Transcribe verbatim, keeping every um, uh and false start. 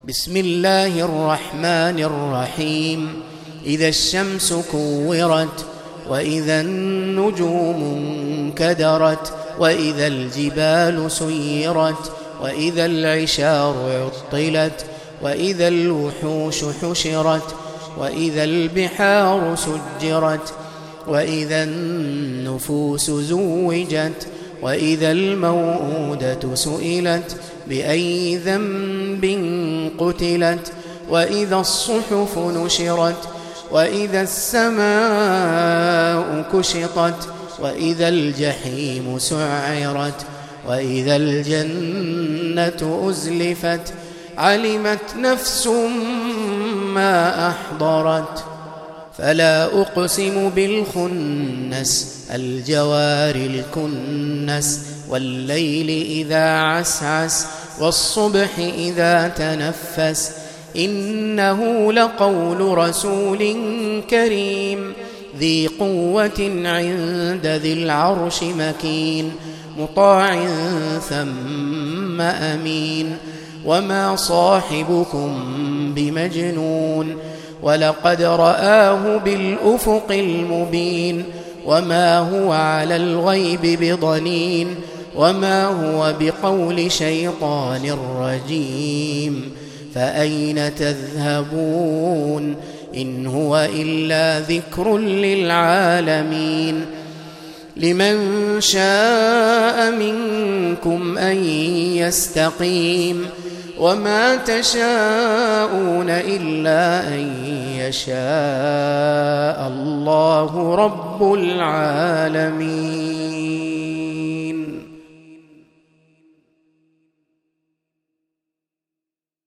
بسم الله الرحمن الرحيم. إذا الشمس كورت، وإذا النجوم انكدرت، وإذا الجبال سيرت، وإذا العشار عطلت، وإذا الوحوش حشرت، وإذا البحار سجرت، وإذا النفوس زوجت، وإذا الموءودة سئلت بأي ذنب قتلت، وإذا الصحف نشرت، وإذا السماء كشطت، وإذا الجحيم سعرت، وإذا الجنة أزلفت، علمت نفس ما أحضرت. فلا أقسم بالخنس، الجوار الكنس، والليل إذا عسعس، والصبح إذا تنفس، إنه لقول رسول كريم ذي قوة عند ذي العرش مكين، مطاع ثم أمين. وما صاحبكم بمجنون، ولقد رآه بالأفق المبين، وما هو على الغيب بضنين، وما هو بقول شيطان رجيم. فأين تذهبون؟ إن هو إلا ذكر للعالمين. لمن شاء منكم أن يستقيم، وما تشاءون إلا أن يشاء الله رب العالمين.